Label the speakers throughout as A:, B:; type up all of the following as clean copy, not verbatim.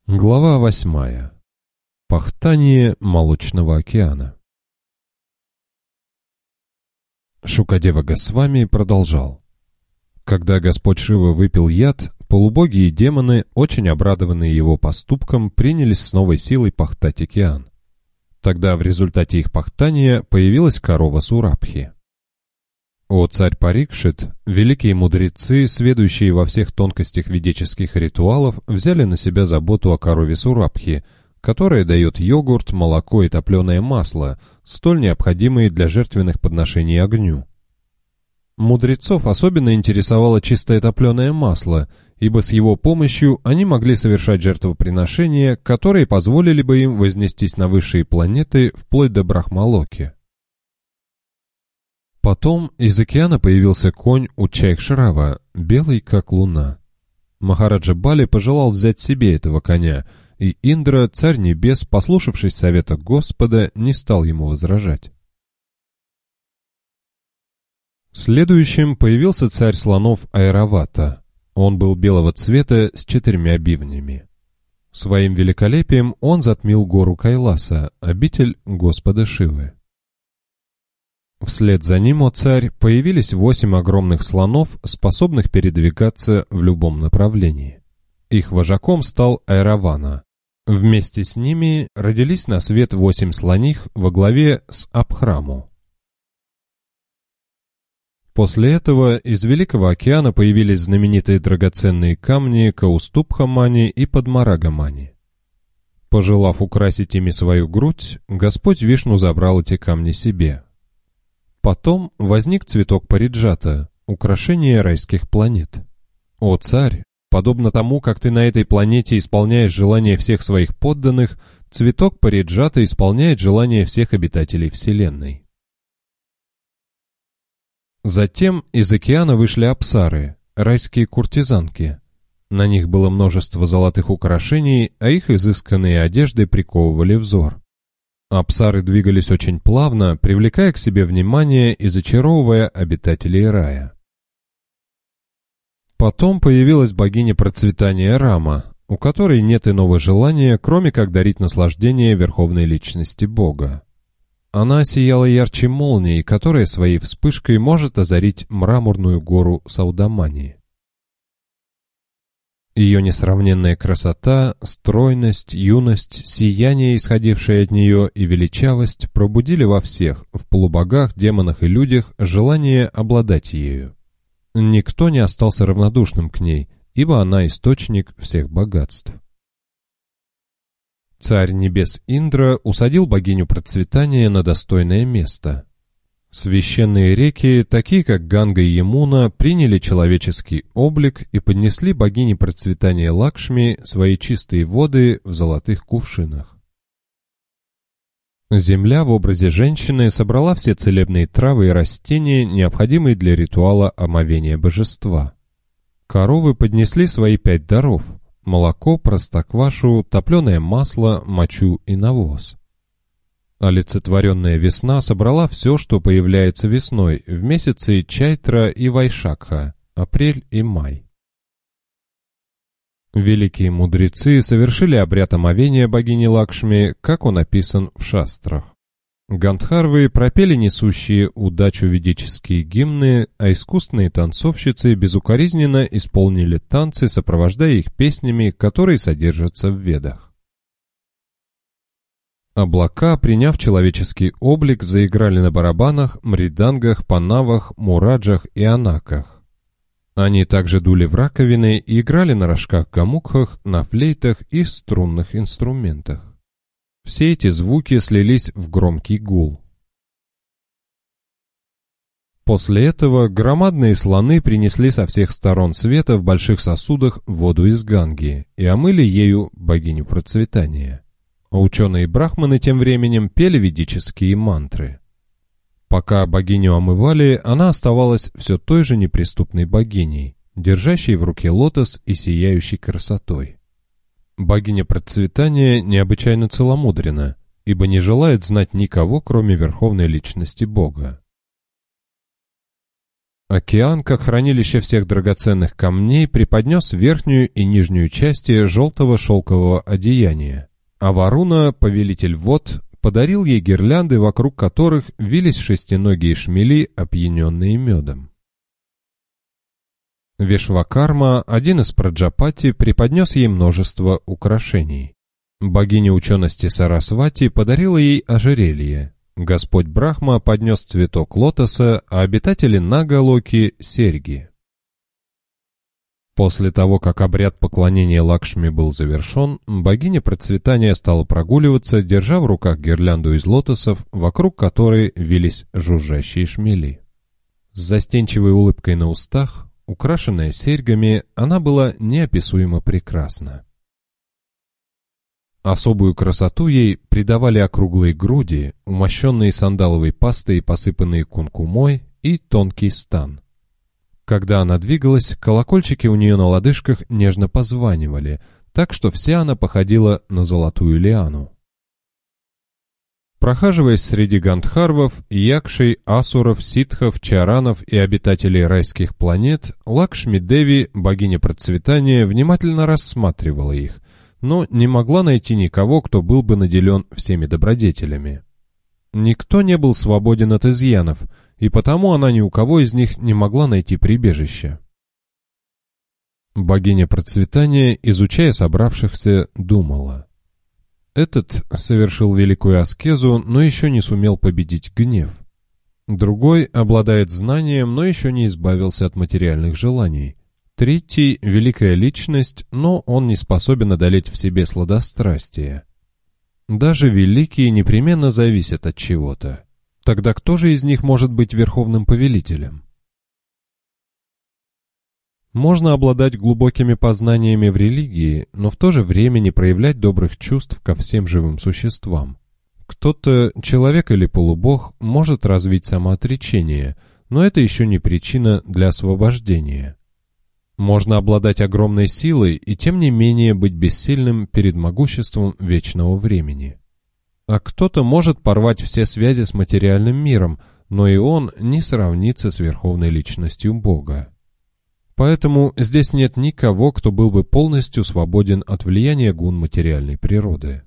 A: Глава 8. Пахтание Молочного океана. Шукадева Госвами продолжал. Когда Господь Шива выпил яд, полубоги и демоны, очень обрадованные его поступком, принялись с новой силой пахтать океан. Тогда в результате их пахтания появилась корова Сурабхи. О царь Парикшит, великие мудрецы, сведущие во всех тонкостях ведических ритуалов, взяли на себя заботу о корове Сурабхи, которая дает йогурт, молоко и топленое масло, столь необходимые для жертвенных подношений огню. Мудрецов особенно интересовало чистое топленое масло, ибо с его помощью они могли совершать жертвоприношения, которые позволили бы им вознестись на высшие планеты вплоть до Брахмалоки. Потом из океана появился конь Учайкшрава, белый как луна. Махараджа Бали пожелал взять себе этого коня, и Индра, царь небес, послушавшись совета Господа, не стал ему возражать. Следующим появился царь слонов Айравата. Он был белого цвета с 4 бивнями. Своим великолепием он затмил гору Кайласа, обитель Господа Шивы. Вслед за ним, о царь, появились 8 огромных слонов, способных передвигаться в любом направлении. Их вожаком стал Айравана. Вместе с ними родились на свет 8 слоних во главе с Абхраму. После этого из Великого океана появились знаменитые драгоценные камни Каустубха-мани и Падмарага-мани. Пожелав украсить ими свою грудь, Господь Вишну забрал эти камни себе. Потом возник цветок париджата, украшение райских планет. О царь, подобно тому, как ты на этой планете исполняешь желания всех своих подданных, цветок париджата исполняет желания всех обитателей Вселенной. Затем из океана вышли апсары, райские куртизанки. На них было множество золотых украшений, а их изысканные одежды приковывали взор. Апсары двигались очень плавно, привлекая к себе внимание и зачаровывая обитателей рая. Потом появилась богиня процветания Рама, у которой нет иного желания, кроме как дарить наслаждение верховной личности Бога. Она сияла ярче молнии, которая своей вспышкой может озарить мраморную гору Саудамани. Ее несравненная красота, стройность, юность, сияние, исходившее от нее, и величавость пробудили во всех, в полубогах, демонах и людях, желание обладать ею. Никто не остался равнодушным к ней, ибо она источник всех богатств. Царь небес Индра усадил богиню процветания на достойное место. Священные реки, такие как Ганга и Ямуна, приняли человеческий облик и поднесли богине процветания Лакшми свои чистые воды в золотых кувшинах. Земля в образе женщины собрала все целебные травы и растения, необходимые для ритуала омовения божества. Коровы поднесли свои 5 даров – молоко, простоквашу, топленое масло, мочу и навоз. Олицетворенная весна собрала все, что появляется весной, в месяцы Чайтра и Вайшакха, апрель и май. Великие мудрецы совершили обряд омовения богини Лакшми, как он описан в шастрах. Гандхарвы пропели несущие удачу ведические гимны, а искусные танцовщицы безукоризненно исполнили танцы, сопровождая их песнями, которые содержатся в Ведах. Облака, приняв человеческий облик, заиграли на барабанах, мридангах, панавах, мураджах и анаках. Они также дули в раковины и играли на рожках-гамукхах, на флейтах и струнных инструментах. Все эти звуки слились в громкий гул. После этого громадные слоны принесли со всех сторон света в больших сосудах воду из Ганги и омыли ею богиню процветания. А ученые-брахманы тем временем пели ведические мантры. Пока богиню омывали, она оставалась все той же неприступной богиней, держащей в руке лотос и сияющей красотой. Богиня процветания необычайно целомудренна, ибо не желает знать никого, кроме верховной личности Бога. Океан, как хранилище всех драгоценных камней, преподнес верхнюю и нижнюю части желтого шелкового одеяния, а Варуна, повелитель вод, подарил ей гирлянды, вокруг которых вились шестиногие шмели, опьяненные медом. Вишвакарма, один из Праджапати, преподнес ей множество украшений. Богиня учености Сарасвати подарила ей ожерелье. Господь Брахма поднес цветок лотоса, а обитатели Нагалоки — серьги. После того, как обряд поклонения Лакшми был завершен, богиня процветания стала прогуливаться, держа в руках гирлянду из лотосов, вокруг которой вились жужжащие шмели. С застенчивой улыбкой на устах, украшенная серьгами, она была неописуемо прекрасна. Особую красоту ей придавали округлые груди, умощенные сандаловой пастой и посыпанные кункумой, и тонкий стан. Когда она двигалась, колокольчики у нее на лодыжках нежно позванивали, так что вся она походила на золотую лиану. Прохаживаясь среди гандхарвов, якшей, асуров, ситхов, чаранов и обитателей райских планет, Лакшми-деви, богиня процветания, внимательно рассматривала их, но не могла найти никого, кто был бы наделен всеми добродетелями. Никто не был свободен от изъянов, и потому она ни у кого из них не могла найти прибежище. Богиня процветания, изучая собравшихся, думала: этот совершил великую аскезу, но еще не сумел победить гнев. Другой обладает знанием, но еще не избавился от материальных желаний. Третий — великая личность, но он не способен одолеть в себе сладострастие. Даже великие непременно зависят от чего-то. Тогда кто же из них может быть верховным повелителем? Можно обладать глубокими познаниями в религии, но в то же время не проявлять добрых чувств ко всем живым существам. Кто-то, человек или полубог, может развить самоотречение, но это еще не причина для освобождения. Можно обладать огромной силой и тем не менее быть бессильным перед могуществом вечного времени. А кто-то может порвать все связи с материальным миром, но и он не сравнится с верховной личностью Бога. Поэтому здесь нет никого, кто был бы полностью свободен от влияния гун материальной природы.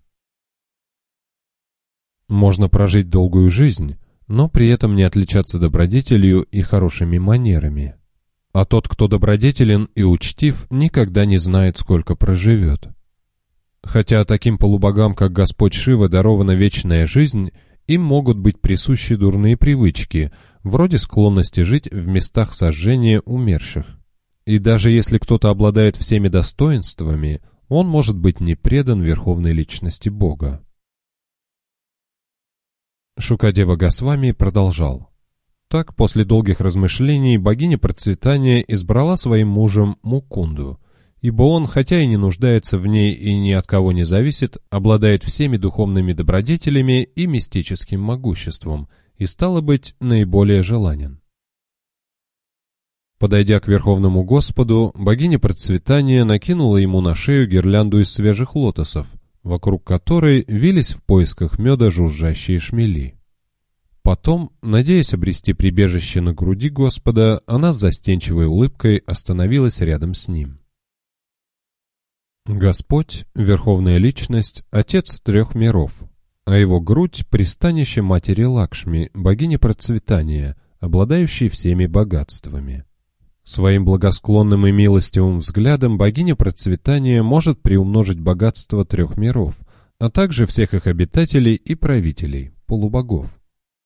A: Можно прожить долгую жизнь, но при этом не отличаться добродетелью и хорошими манерами. А тот, кто добродетелен и учтив, никогда не знает, сколько проживет. Хотя таким полубогам, как Господь Шива, дарована вечная жизнь, им могут быть присущи дурные привычки, вроде склонности жить в местах сожжения умерших. И даже если кто-то обладает всеми достоинствами, он может быть не предан верховной личности Бога. Шукадева Госвами продолжал. Так, после долгих размышлений, богиня процветания избрала своим мужем Мукунду, ибо он, хотя и не нуждается в ней и ни от кого не зависит, обладает всеми духовными добродетелями и мистическим могуществом, и, стало быть, наиболее желанен. Подойдя к Верховному Господу, богиня процветания накинула ему на шею гирлянду из свежих лотосов, вокруг которой вились в поисках меда жужжащие шмели. Потом, надеясь обрести прибежище на груди Господа, она с застенчивой улыбкой остановилась рядом с ним. Господь, Верховная Личность, Отец трех миров, а его грудь — пристанище матери Лакшми, богини процветания, обладающей всеми богатствами. Своим благосклонным и милостивым взглядом богиня процветания может приумножить богатство трех миров, а также всех их обитателей и правителей, полубогов.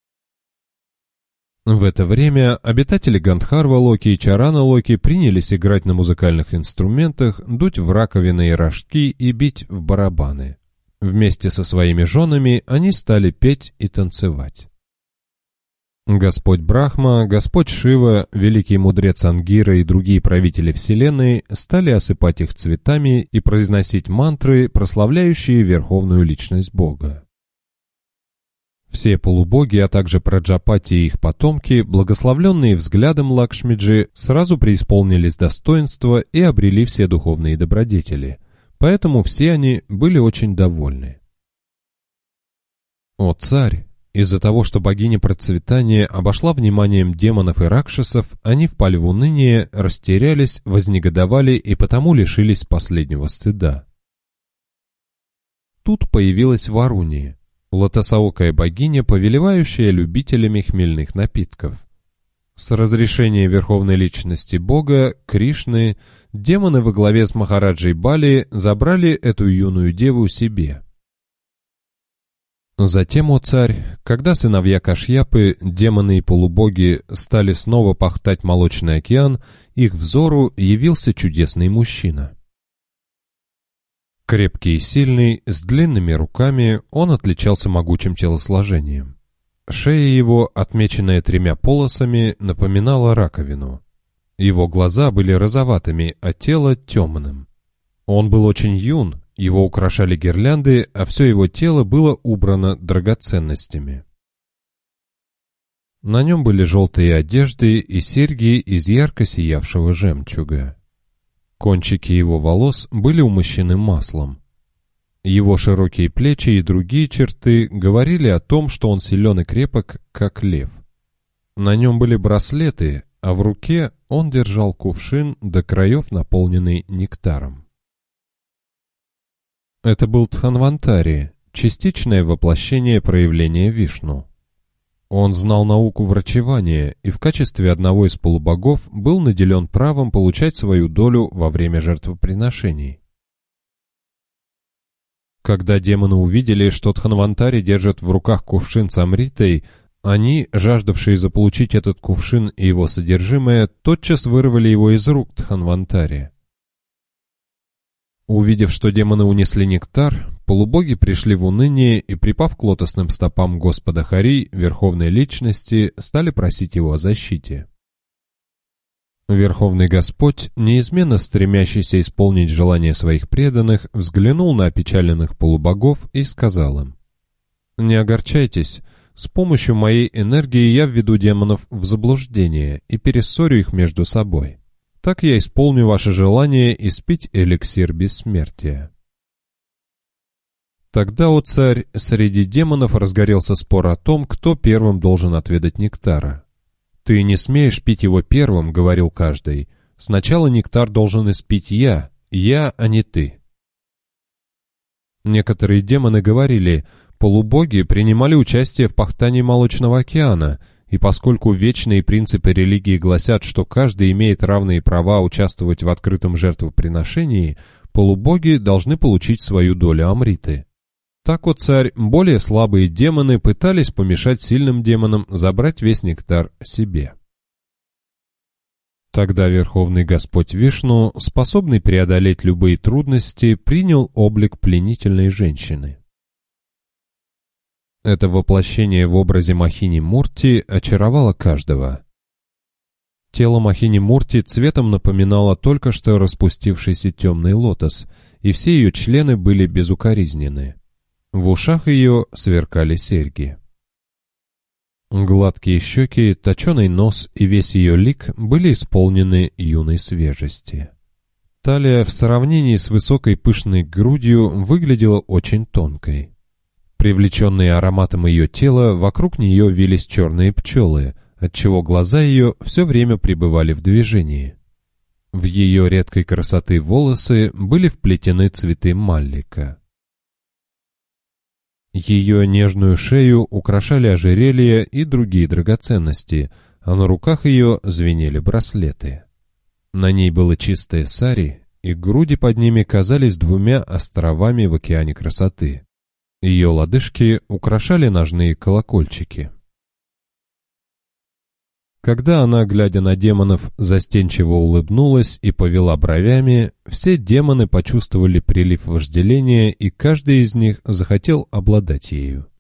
A: В это время обитатели Гандхарва-Локи и Чарана-Локи принялись играть на музыкальных инструментах, дуть в раковины и рожки и бить в барабаны. Вместе со своими женами они стали петь и танцевать. Господь Брахма, Господь Шива, великий мудрец Ангира и другие правители Вселенной стали осыпать их цветами и произносить мантры, прославляющие верховную личность Бога. Все полубоги, а также Праджапати и их потомки, благословленные взглядом Лакшмиджи, сразу преисполнились достоинства и обрели все духовные добродетели, поэтому все они были очень довольны. «О царь! Из-за того, что богиня процветания обошла вниманием демонов и ракшасов, они впали в уныние, растерялись, вознегодовали и потому лишились последнего стыда. Тут появилась Варуни, лотосоокая богиня, повелевающая любителями хмельных напитков. С разрешения верховной личности бога, Кришны, демоны во главе с Махараджей Бали забрали эту юную деву себе. Затем, о царь, когда сыновья Кашьяпы, демоны и полубоги, стали снова пахтать молочный океан, их взору явился чудесный мужчина. Крепкий и сильный, с длинными руками, он отличался могучим телосложением. Шея его, отмеченная 3 полосами, напоминала раковину. Его глаза были розоватыми, а тело темным. Он был очень юн, его украшали гирлянды, а все его тело было убрано драгоценностями. На нем были желтые одежды и серьги из ярко сиявшего жемчуга. Кончики его волос были умощены маслом. Его широкие плечи и другие черты говорили о том, что он силен и крепок, как лев. На нем были браслеты, а в руке он держал кувшин до краев, наполненный нектаром. Это был Дханвантари, частичное воплощение проявления Вишну. Он знал науку врачевания и в качестве одного из полубогов был наделен правом получать свою долю во время жертвоприношений. Когда демоны увидели, что Дханвантари держит в руках кувшин с амритой, они, жаждавшие заполучить этот кувшин и его содержимое, тотчас вырвали его из рук Дханвантари. Увидев, что демоны унесли нектар, полубоги пришли в уныние и, припав к лотосным стопам Господа Хари, Верховной Личности, стали просить его о защите. Верховный Господь, неизменно стремящийся исполнить желания своих преданных, взглянул на опечаленных полубогов и сказал им: «Не огорчайтесь, с помощью моей энергии я введу демонов в заблуждение и перессорю их между собой. Так я исполню ваше желание испить эликсир бессмертия». Тогда, о царь, среди демонов разгорелся спор о том, кто первым должен отведать нектара. «Ты не смеешь пить его первым», — говорил каждый. «Сначала нектар должен испить я, а не ты». Некоторые демоны говорили: полубоги принимали участие в пахтании Молочного океана, и поскольку вечные принципы религии гласят, что каждый имеет равные права участвовать в открытом жертвоприношении, полубоги должны получить свою долю амриты. Так, о царь, более слабые демоны пытались помешать сильным демонам забрать весь нектар себе. Тогда Верховный Господь Вишну, способный преодолеть любые трудности, принял облик пленительной женщины. Это воплощение в образе Махини Мурти очаровало каждого. Тело Махини Мурти цветом напоминало только что распустившийся темный лотос, и все ее члены были безукоризненны. В ушах ее сверкали серьги. Гладкие щеки, точеный нос и весь ее лик были исполнены юной свежести. Талия в сравнении с высокой пышной грудью выглядела очень тонкой. Привлеченные ароматом ее тела, вокруг нее вились черные пчелы, отчего глаза ее все время пребывали в движении. В ее редкой красоты волосы были вплетены цветы маллика. Ее нежную шею украшали ожерелья и другие драгоценности, а на руках ее звенели браслеты. На ней было чистое сари, и груди под ними казались 2 островами в океане красоты. Ее лодыжки украшали ножные колокольчики. Когда она, глядя на демонов, застенчиво улыбнулась и повела бровями, все демоны почувствовали прилив вожделения, и каждый из них захотел обладать ею.